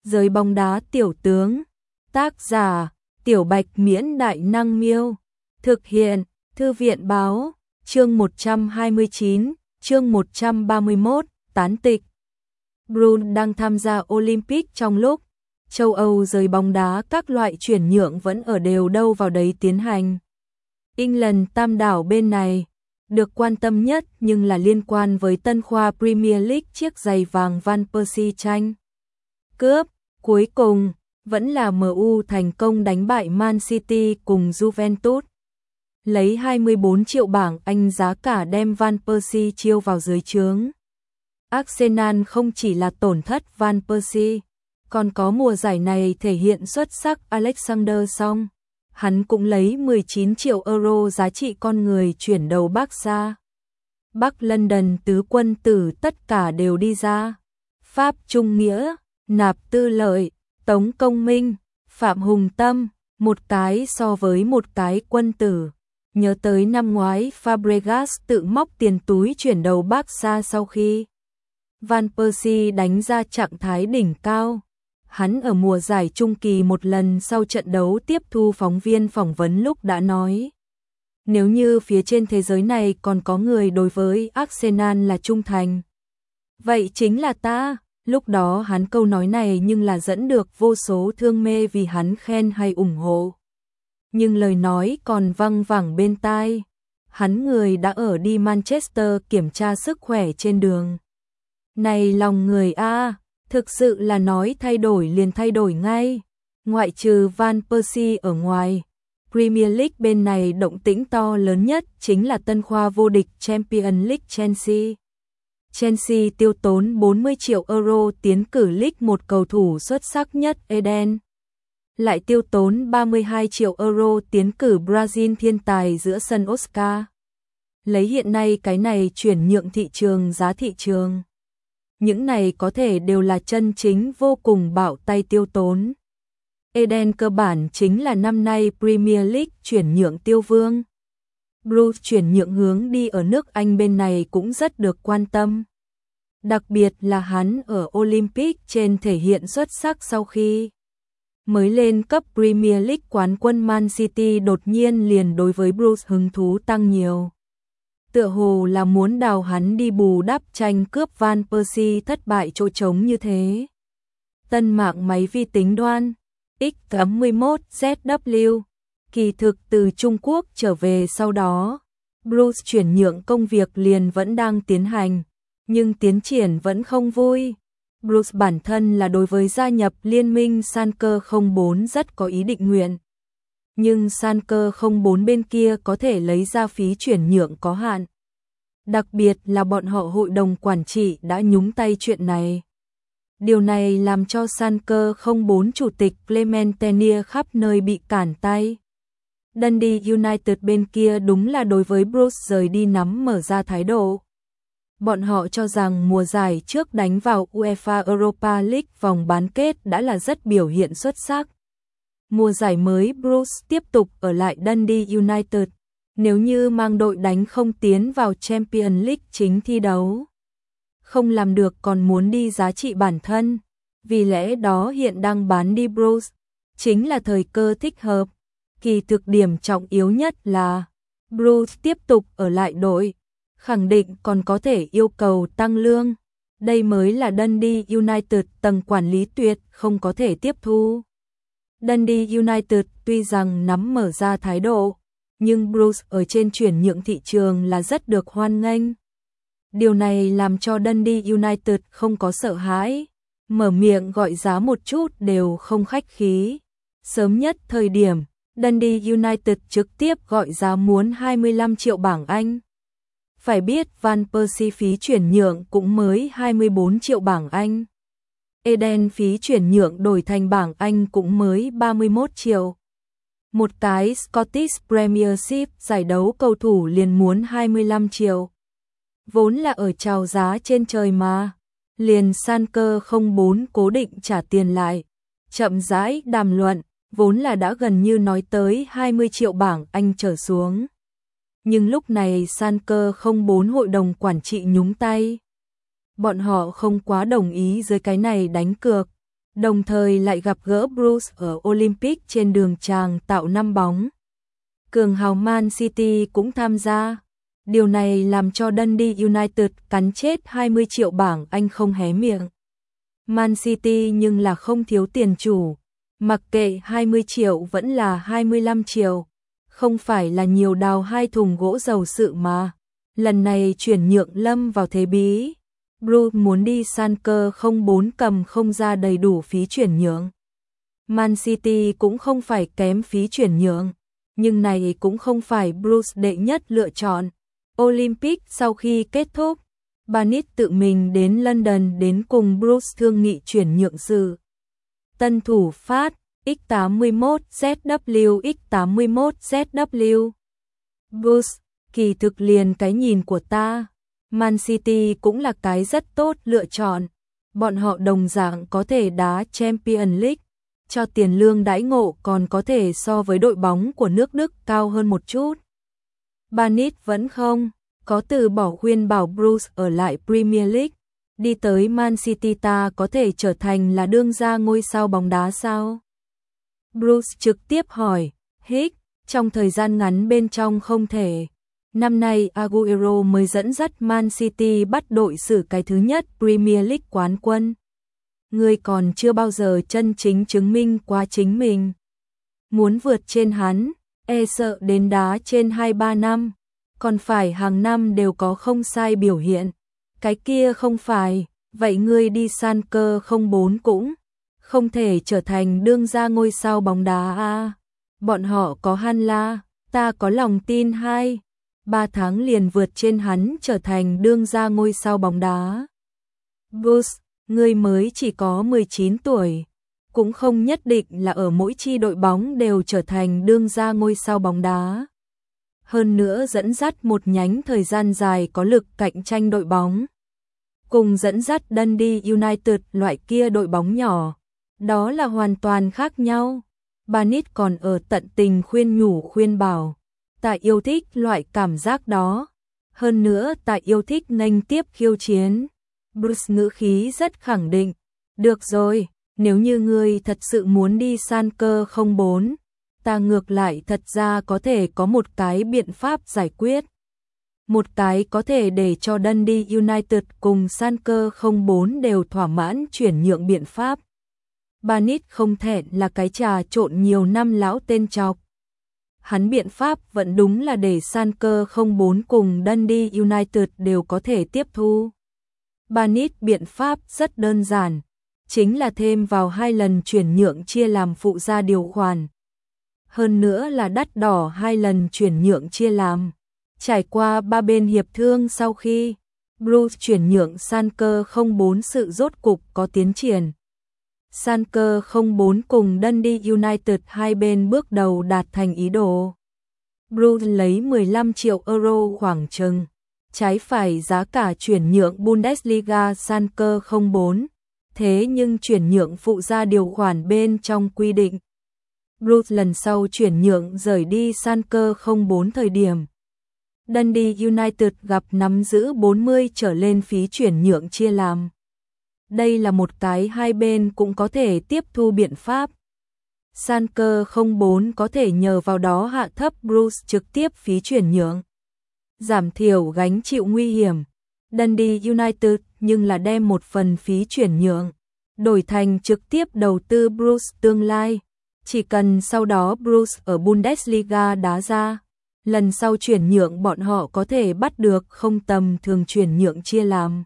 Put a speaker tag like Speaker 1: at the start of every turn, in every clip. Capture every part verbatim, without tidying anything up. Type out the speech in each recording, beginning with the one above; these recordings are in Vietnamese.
Speaker 1: Giới bóng đá tiểu tướng. Tác giả: Tiểu Bạch Miễn Đại Năng Miêu. Thực hiện: Thư viện Báo. Chương một trăm hai mươi chín, chương một trăm ba mươi mốt, tán tịch. Brun đang tham gia Olympic trong lúc châu Âu giới bóng đá các loại chuyển nhượng vẫn ở đều đâu vào đấy tiến hành. England tam đảo bên này được quan tâm nhất nhưng là liên quan với tân khoa Premier League chiếc giày vàng Van Persie tranh cướp. Cuối cùng vẫn là em u thành công đánh bại Man City cùng Juventus, lấy hai mươi bốn triệu bảng Anh giá cả đem Van Persie chiêu vào dưới trướng. Arsenal không chỉ là tổn thất Van Persie, còn có mùa giải này thể hiện xuất sắc Alexander Song. Hắn cũng lấy mười chín triệu euro giá trị con người chuyển đầu Barca. Bắc London tứ quân tử tất cả đều đi ra. Pháp Trung Nghĩa, Nạp Tư Lợi, Tống Công Minh, Phạm Hùng Tâm, một cái so với một cái quân tử. Nhớ tới năm ngoái Fabregas tự móc tiền túi chuyển đầu Barca sau khi Van Persie đánh ra trạng thái đỉnh cao. Hắn ở mùa giải trung kỳ một lần sau trận đấu tiếp thu phóng viên phỏng vấn lúc đã nói: nếu như phía trên thế giới này còn có người đối với Arsenal là trung thành, vậy chính là ta. Lúc đó hắn câu nói này nhưng là dẫn được vô số thương mê vì hắn khen hay ủng hộ. Nhưng lời nói còn văng vẳng bên tai. Hắn người đã ở đi Manchester kiểm tra sức khỏe trên đường. Này lòng người a, thực sự là nói thay đổi liền thay đổi ngay. Ngoại trừ Van Persie ở ngoài, Premier League bên này động tĩnh to lớn nhất chính là tân khoa vô địch Champions League Chelsea. Chelsea tiêu tốn bốn mươi triệu euro tiến cử League một cầu thủ xuất sắc nhất Eden. Lại tiêu tốn ba mươi hai triệu euro tiến cử Brazil thiên tài giữa sân Oscar. Lấy hiện nay cái này chuyển nhượng thị trường giá thị trường. Những này có thể đều là chân chính vô cùng bạo tay tiêu tốn. Eden cơ bản chính là năm nay Premier League chuyển nhượng tiêu vương. Bruce chuyển nhượng hướng đi ở nước Anh bên này cũng rất được quan tâm. Đặc biệt là hắn ở Olympic trên thể hiện xuất sắc sau khi mới lên cấp Premier League quán quân Man City đột nhiên liền đối với Bruce hứng thú tăng nhiều. Tựa hồ là muốn đào hắn đi bù đắp tranh cướp Van Persie thất bại chỗ trống như thế. Tân mạng máy vi tính đoan X tám mươi mốt Z W kỳ thực từ Trung Quốc trở về sau đó, Bruce chuyển nhượng công việc liền vẫn đang tiến hành, nhưng tiến triển vẫn không vui. Bruce bản thân là đối với gia nhập liên minh Schalke không bốn rất có ý định nguyện. Nhưng Schalke không bốn bên kia có thể lấy ra phí chuyển nhượng có hạn. Đặc biệt là bọn họ hội đồng quản trị đã nhúng tay chuyện này. Điều này làm cho Schalke không bốn chủ tịch Clement Tenier khắp nơi bị cản tay. Dundee United bên kia đúng là đối với Bruce rời đi nắm mở ra thái độ. Bọn họ cho rằng mùa giải trước đánh vào UEFA Europa League vòng bán kết đã là rất biểu hiện xuất sắc. Mùa giải mới Bruce tiếp tục ở lại Dundee United, nếu như mang đội đánh không tiến vào Champions League chính thi đấu. Không làm được còn muốn đi giá trị bản thân, vì lẽ đó hiện đang bán đi Bruce, chính là thời cơ thích hợp. Kỳ thực điểm trọng yếu nhất là Bruce tiếp tục ở lại đội, khẳng định còn có thể yêu cầu tăng lương. Đây mới là Dundee United tầng quản lý tuyệt không có thể tiếp thu. Dundee United tuy rằng nắm mở ra thái độ, nhưng Bruce ở trên chuyển nhượng thị trường là rất được hoan nghênh. Điều này làm cho Dundee United không có sợ hãi, mở miệng gọi giá một chút đều không khách khí. Sớm nhất thời điểm, Dundee United trực tiếp gọi giá muốn hai mươi lăm triệu bảng Anh. Phải biết Van Persie phí chuyển nhượng cũng mới hai mươi bốn triệu bảng Anh. Eden phí chuyển nhượng đổi thành bảng Anh cũng mới ba mươi mốt triệu. Một cái Scottish Premiership giải đấu cầu thủ liền muốn hai mươi lăm triệu. Vốn là ở chào giá trên trời mà. Liền Schalke không bốn cố định trả tiền lại. Chậm rãi đàm luận, vốn là đã gần như nói tới hai mươi triệu bảng Anh trở xuống. Nhưng lúc này Schalke không bốn hội đồng quản trị nhúng tay. Bọn họ không quá đồng ý dưới cái này đánh cược. đồng thời lại gặp gỡ Bruce ở Olympic trên đường chàng tạo năm bóng. Cường hào Man City cũng tham gia. Điều này làm cho Dundee United cắn chết hai mươi triệu bảng Anh không hé miệng. Man City nhưng là không thiếu tiền chủ. Mặc kệ hai mươi triệu vẫn là hai mươi lăm triệu. Không phải là nhiều đào hai thùng gỗ dầu sự mà. Lần này chuyển nhượng lâm vào thế bí. Bruce muốn đi Schalke không bốn cầm không ra đầy đủ phí chuyển nhượng. Man City cũng không phải kém phí chuyển nhượng. Nhưng này cũng không phải Bruce đệ nhất lựa chọn. Olympic sau khi kết thúc, Barnett tự mình đến London đến cùng Bruce thương nghị chuyển nhượng sự. Tân thủ phát X tám mươi mốt Z W X tám mươi mốt Z W. Bruce, kỳ thực liền cái nhìn của ta, Man City cũng là cái rất tốt lựa chọn. Bọn họ đồng dạng có thể đá Champions League, cho tiền lương đãi ngộ còn có thể so với đội bóng của nước Đức cao hơn một chút. Barnett vẫn không có từ bỏ khuyên bảo Bruce ở lại Premier League, đi tới Man City ta có thể trở thành là đương gia ngôi sao bóng đá sao? Bruce trực tiếp hỏi, Hick, trong thời gian ngắn bên trong không thể. Năm nay Aguero mới dẫn dắt Man City bắt đội xử cái thứ nhất Premier League quán quân. Ngươi còn chưa bao giờ chân chính chứng minh qua chính mình. Muốn vượt trên hắn, e sợ đến đá trên hai ba năm, còn phải hàng năm đều có không sai biểu hiện. Cái kia không phải, vậy ngươi đi Schalke không bốn cũng không thể trở thành đương gia ngôi sao bóng đá a. Bọn họ có Hanla, ta có lòng tin hai, ba tháng liền vượt trên hắn trở thành đương gia ngôi sao bóng đá. Bruce, ngươi mới chỉ có mười chín tuổi, cũng không nhất định là ở mỗi chi đội bóng đều trở thành đương gia ngôi sao bóng đá. Hơn nữa dẫn dắt một nhánh thời gian dài có lực cạnh tranh đội bóng. Cùng dẫn dắt Dundee United loại kia đội bóng nhỏ, đó là hoàn toàn khác nhau. Barnett còn ở tận tình khuyên nhủ khuyên bảo, ta yêu thích loại cảm giác đó. Hơn nữa ta yêu thích nghênh tiếp khiêu chiến. Bruce ngữ khí rất khẳng định, được rồi, nếu như ngươi thật sự muốn đi Schalke không bốn, ta ngược lại thật ra có thể có một cái biện pháp giải quyết. Một cái có thể để cho Dundee United cùng Schalke không bốn đều thỏa mãn chuyển nhượng biện pháp. Barnett không thẹn là cái trà trộn nhiều năm lão tên chọc. Hắn biện pháp vẫn đúng là để Schalke không bốn cùng Dundee United đều có thể tiếp thu. Barnett biện pháp rất đơn giản, chính là thêm vào hai lần chuyển nhượng chia làm phụ gia điều khoản. Hơn nữa là đắt đỏ hai lần chuyển nhượng chia làm. Trải qua ba bên hiệp thương sau khi Bruce chuyển nhượng Schalke không bốn sự rốt cục có tiến triển. Schalke không bốn cùng Dundee United hai bên bước đầu đạt thành ý đồ. Bruce lấy mười lăm triệu euro khoảng chừng, trái phải giá cả chuyển nhượng Bundesliga Schalke không bốn, thế nhưng chuyển nhượng phụ gia điều khoản bên trong quy định. Bruce lần sau chuyển nhượng rời đi Schalke không bốn thời điểm. Dundee United gặp nắm giữ bốn mươi trở lên phí chuyển nhượng chia làm. Đây là một cái hai bên cũng có thể tiếp thu biện pháp. Schalke không bốn có thể nhờ vào đó hạ thấp Bruce trực tiếp phí chuyển nhượng, giảm thiểu gánh chịu nguy hiểm. Dundee United nhưng là đem một phần phí chuyển nhượng đổi thành trực tiếp đầu tư Bruce tương lai. Chỉ cần sau đó Bruce ở Bundesliga đá ra, lần sau chuyển nhượng bọn họ có thể bắt được không tầm thường chuyển nhượng chia làm.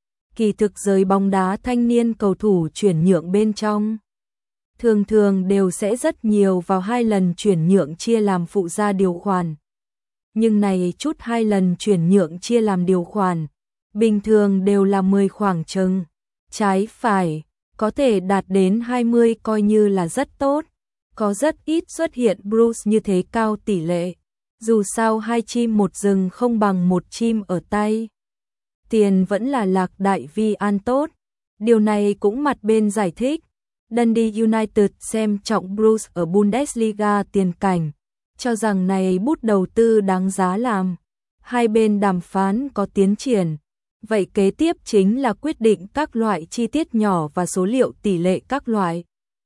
Speaker 1: Kỳ thực giới bóng đá thanh niên cầu thủ chuyển nhượng bên trong, thường thường đều sẽ rất nhiều vào hai lần chuyển nhượng chia làm phụ gia điều khoản. Nhưng này chút hai lần chuyển nhượng chia làm điều khoản, bình thường đều là mười khoảng chừng, trái phải, có thể đạt đến hai mươi coi như là rất tốt. Có rất ít xuất hiện Bruce như thế cao tỷ lệ. Dù sao hai chim một rừng không bằng một chim ở tay. Tiền vẫn là lạc đại vi an tốt. Điều này cũng mặt bên giải thích. Dundee United xem trọng Bruce ở Bundesliga tiền cảnh, cho rằng này bút đầu tư đáng giá làm. Hai bên đàm phán có tiến triển. Vậy kế tiếp chính là quyết định các loại chi tiết nhỏ và số liệu tỷ lệ các loại.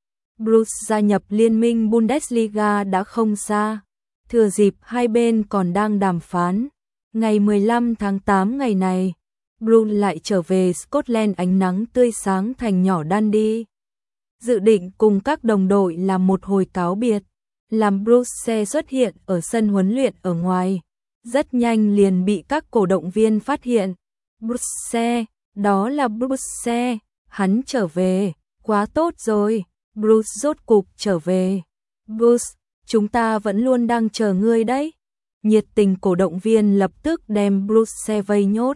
Speaker 1: Bruce gia nhập liên minh Bundesliga đã không xa. Thừa dịp hai bên còn đang đàm phán, ngày mười lăm tháng tám ngày này, Bruce lại trở về Scotland ánh nắng tươi sáng thành nhỏ Dundee. Dự định cùng các đồng đội làm một hồi cáo biệt, làm Bruce xuất hiện ở sân huấn luyện ở ngoài. Rất nhanh liền bị các cổ động viên phát hiện. Bruce, đó là Bruce, hắn trở về, quá tốt rồi, Bruce rốt cục trở về. Bruce, chúng ta vẫn luôn đang chờ ngươi đấy. Nhiệt tình cổ động viên lập tức đem Bruce vây nhốt.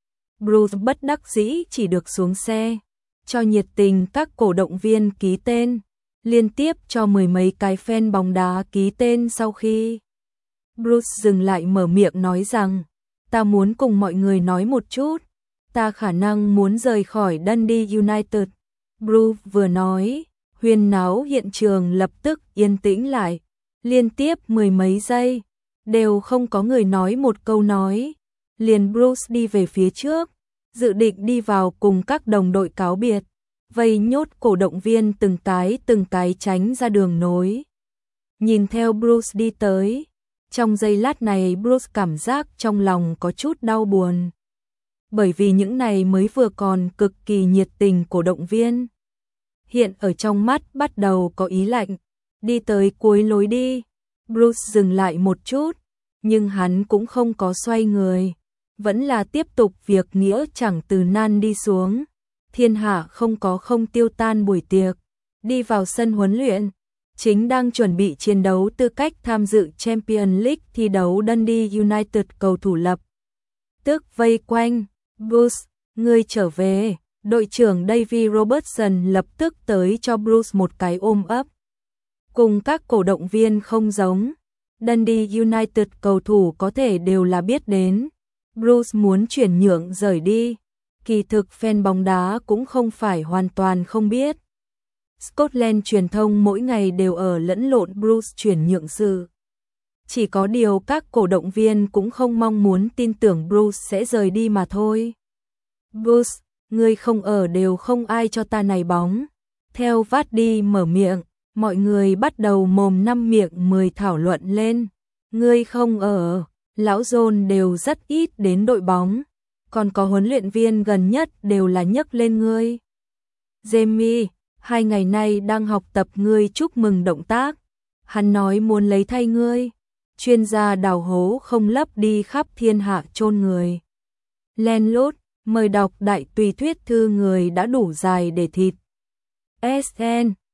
Speaker 1: Bruce bất đắc dĩ chỉ được xuống xe, cho nhiệt tình các cổ động viên ký tên, liên tiếp cho mười mấy cái fan bóng đá ký tên sau khi Bruce dừng lại mở miệng nói rằng, ta muốn cùng mọi người nói một chút, ta khả năng muốn rời khỏi Dundee United. Bruce vừa nói, huyên náo hiện trường lập tức yên tĩnh lại, liên tiếp mười mấy giây, đều không có người nói một câu nói. Liền Bruce đi về phía trước, dự định đi vào cùng các đồng đội cáo biệt, vây nhốt cổ động viên từng cái từng cái tránh ra đường nối. Nhìn theo Bruce đi tới, trong giây lát này Bruce cảm giác trong lòng có chút đau buồn. Bởi vì những này mới vừa còn cực kỳ nhiệt tình cổ động viên, hiện ở trong mắt bắt đầu có ý lạnh. Đi tới cuối lối đi, Bruce dừng lại một chút, nhưng hắn cũng không có xoay người, vẫn là tiếp tục việc nghĩa chẳng từ nan đi xuống. Thiên hạ không có không tiêu tan buổi tiệc, đi vào sân huấn luyện, chính đang chuẩn bị chiến đấu tư cách tham dự Champions League thi đấu Dundee United cầu thủ lập tức vây quanh. Bruce, ngươi trở về. Đội trưởng Davy Robertson lập tức tới cho Bruce một cái ôm ấp. Cùng các cổ động viên không giống, Dundee United cầu thủ có thể đều là biết đến. Bruce muốn chuyển nhượng rời đi, kỳ thực fan bóng đá cũng không phải hoàn toàn không biết. Scotland truyền thông mỗi ngày đều ở lẫn lộn Bruce chuyển nhượng sự. Chỉ có điều các cổ động viên cũng không mong muốn tin tưởng Bruce sẽ rời đi mà thôi. Bruce, ngươi không ở đều không ai cho ta này bóng. Theo Vardy mở miệng, mọi người bắt đầu mồm năm miệng mười thảo luận lên. Ngươi không ở, lão John đều rất ít đến đội bóng, còn có huấn luyện viên gần nhất đều là nhấc lên ngươi. Jamie, hai ngày nay đang học tập ngươi chúc mừng động tác. Hắn nói muốn lấy thay ngươi. Chuyên gia đào hố không lấp đi khắp thiên hạ chôn người. Len lút, mời đọc đại tùy thuyết thư người đã đủ dài để thịt. ét en